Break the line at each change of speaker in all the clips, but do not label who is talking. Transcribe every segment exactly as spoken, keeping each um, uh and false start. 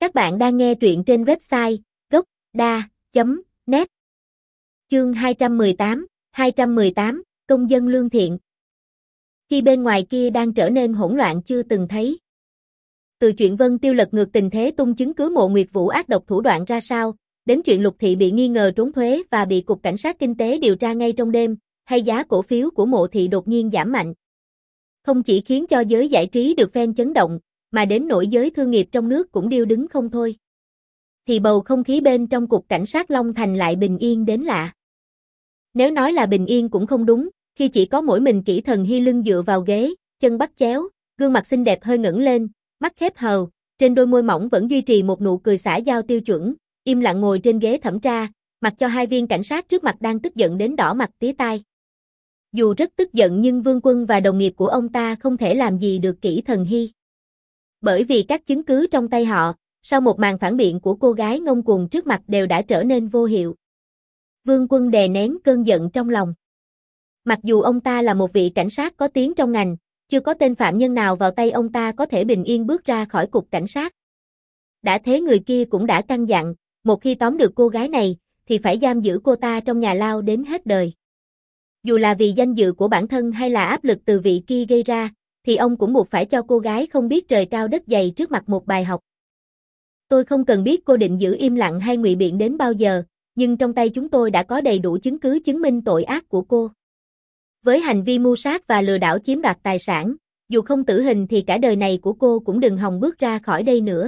Các bạn đang nghe truyện trên website gocda chấm net. Chương hai trăm mười tám, hai trăm mười tám, công dân lương thiện. Khi bên ngoài kia đang trở nên hỗn loạn chưa từng thấy. Từ chuyện Vân Tiêu lật ngược tình thế tung chứng cứ Mộ Nguyệt Vũ ác độc thủ đoạn ra sao, đến chuyện Lục Thị bị nghi ngờ trốn thuế và bị Cục Cảnh sát Kinh tế điều tra ngay trong đêm, hay giá cổ phiếu của Mộ Thị đột nhiên giảm mạnh. Không chỉ khiến cho giới giải trí được phen chấn động, mà đến nỗi giới thương nghiệp trong nước cũng điêu đứng không thôi. Thì bầu không khí bên trong Cục Cảnh sát Long Thành lại bình yên đến lạ. Nếu nói là bình yên cũng không đúng, khi chỉ có mỗi mình Kỷ Thần Hy lưng dựa vào ghế, chân bắt chéo, gương mặt xinh đẹp hơi ngẩng lên, mắt khép hờ, trên đôi môi mỏng vẫn duy trì một nụ cười xã giao tiêu chuẩn, im lặng ngồi trên ghế thẩm tra, mặc cho hai viên cảnh sát trước mặt đang tức giận đến đỏ mặt tía tai. Dù rất tức giận nhưng Vương Quân và đồng nghiệp của ông ta không thể làm gì được Kỷ Thần Hy. Bởi vì các chứng cứ trong tay họ, sau một màn phản biện của cô gái ngông cuồng trước mặt đều đã trở nên vô hiệu. Vương Quân đè nén cơn giận trong lòng. Mặc dù ông ta là một vị cảnh sát có tiếng trong ngành, chưa có tên phạm nhân nào vào tay ông ta có thể bình yên bước ra khỏi cục cảnh sát. Đã thế người kia cũng đã căn dặn, một khi tóm được cô gái này, thì phải giam giữ cô ta trong nhà lao đến hết đời. Dù là vì danh dự của bản thân hay là áp lực từ vị kia gây ra, thì ông cũng buộc phải cho cô gái không biết trời cao đất dày trước mặt một bài học. Tôi không cần biết cô định giữ im lặng hay ngụy biện đến bao giờ, nhưng trong tay chúng tôi đã có đầy đủ chứng cứ chứng minh tội ác của cô. Với hành vi mưu sát và lừa đảo chiếm đoạt tài sản, dù không tử hình thì cả đời này của cô cũng đừng hòng bước ra khỏi đây nữa.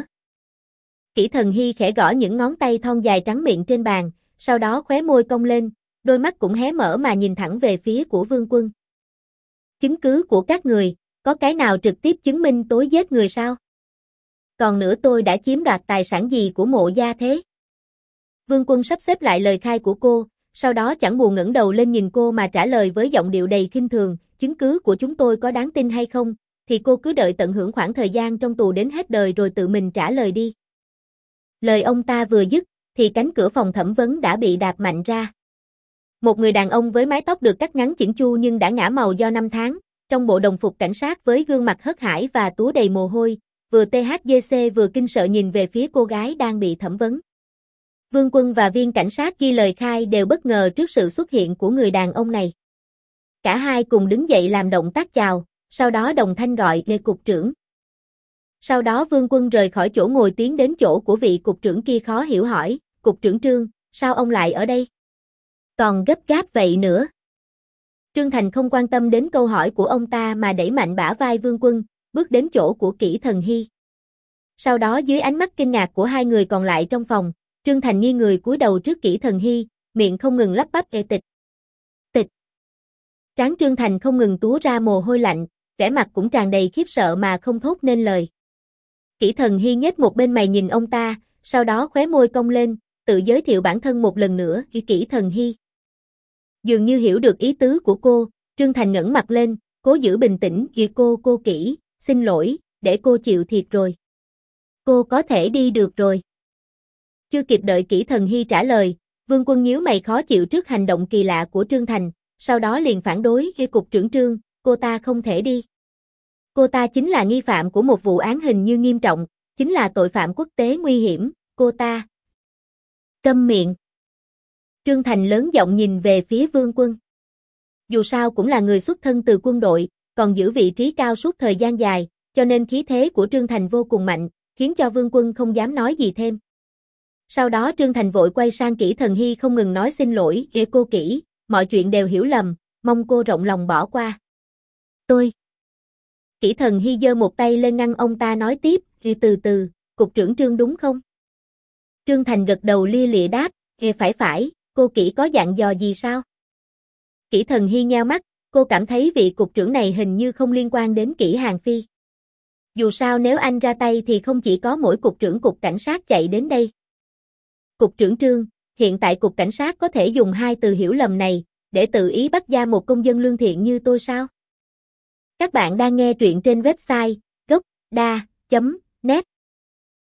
Kỷ Thần Hy khẽ gõ những ngón tay thon dài trắng miệng trên bàn, sau đó khóe môi cong lên, đôi mắt cũng hé mở mà nhìn thẳng về phía của Vương Quân. Chứng cứ của các người, có cái nào trực tiếp chứng minh tối giết người sao? Còn nữa tôi đã chiếm đoạt tài sản gì của Mộ gia thế? Vương Quân sắp xếp lại lời khai của cô, sau đó chẳng buồn ngẩng đầu lên nhìn cô mà trả lời với giọng điệu đầy khinh thường, chứng cứ của chúng tôi có đáng tin hay không, thì cô cứ đợi tận hưởng khoảng thời gian trong tù đến hết đời rồi tự mình trả lời đi. Lời ông ta vừa dứt, thì cánh cửa phòng thẩm vấn đã bị đạp mạnh ra. Một người đàn ông với mái tóc được cắt ngắn chỉn chu nhưng đã ngả màu do năm tháng, trong bộ đồng phục cảnh sát với gương mặt hớt hải và túa đầy mồ hôi, vừa tê hát giê xê vừa kinh sợ nhìn về phía cô gái đang bị thẩm vấn. Vương Quân và viên cảnh sát ghi lời khai đều bất ngờ trước sự xuất hiện của người đàn ông này. Cả hai cùng đứng dậy làm động tác chào, sau đó đồng thanh gọi Lê cục trưởng. Sau đó Vương Quân rời khỏi chỗ ngồi tiến đến chỗ của vị cục trưởng kia khó hiểu hỏi, cục trưởng Trương, sao ông lại ở đây? Còn gấp gáp vậy nữa. Trương Thành không quan tâm đến câu hỏi của ông ta mà đẩy mạnh bả vai Vương Quân, bước đến chỗ của Kỷ Thần Hy. Sau đó dưới ánh mắt kinh ngạc của hai người còn lại trong phòng, Trương Thành nghiêng người cúi đầu trước Kỷ Thần Hy, miệng không ngừng lắp bắp ê tịch. Tịch. Trán Trương Thành không ngừng túa ra mồ hôi lạnh, vẻ mặt cũng tràn đầy khiếp sợ mà không thốt nên lời. Kỷ Thần Hy nhếch một bên mày nhìn ông ta, sau đó khóe môi cong lên, tự giới thiệu bản thân một lần nữa, Kỷ Thần Hy. Dường như hiểu được ý tứ của cô, Trương Thành ngẩng mặt lên, cố giữ bình tĩnh, "Kìa cô, cô Kỷ, xin lỗi, để cô chịu thiệt rồi. Cô có thể đi được rồi." Chưa kịp đợi Kỷ Thần Hy trả lời, Vương Quân nhíu mày khó chịu trước hành động kỳ lạ của Trương Thành, sau đó liền phản đối, "Ê cục trưởng Trương, cô ta không thể đi. Cô ta chính là nghi phạm của một vụ án hình như nghiêm trọng, chính là tội phạm quốc tế nguy hiểm, cô ta." Câm miệng. Trương Thành lớn giọng nhìn về phía Vương Quân. Dù sao cũng là người xuất thân từ quân đội, còn giữ vị trí cao suốt thời gian dài, cho nên khí thế của Trương Thành vô cùng mạnh, khiến cho Vương Quân không dám nói gì thêm. Sau đó Trương Thành vội quay sang Kỷ Thần Hy không ngừng nói xin lỗi, "Ê cô Kỷ, mọi chuyện đều hiểu lầm, mong cô rộng lòng bỏ qua." "Tôi." Kỷ Thần Hy giơ một tay lên ngăn ông ta nói tiếp, "Từ từ, cục trưởng Trương đúng không?" Trương Thành gật đầu lia lịa đáp, "Ê phải phải, cô Kỷ có dặn dò gì sao?" Kỷ Thần Hy nheo mắt, cô cảm thấy vị cục trưởng này hình như không liên quan đến Kỷ Hàn Phi. Dù sao nếu anh ra tay thì không chỉ có mỗi cục trưởng cục cảnh sát chạy đến đây. "Cục trưởng Trương, hiện tại cục cảnh sát có thể dùng hai từ hiểu lầm này, để tự ý bắt giam một công dân lương thiện như tôi sao?" Các bạn đang nghe truyện trên website gocda chấm net.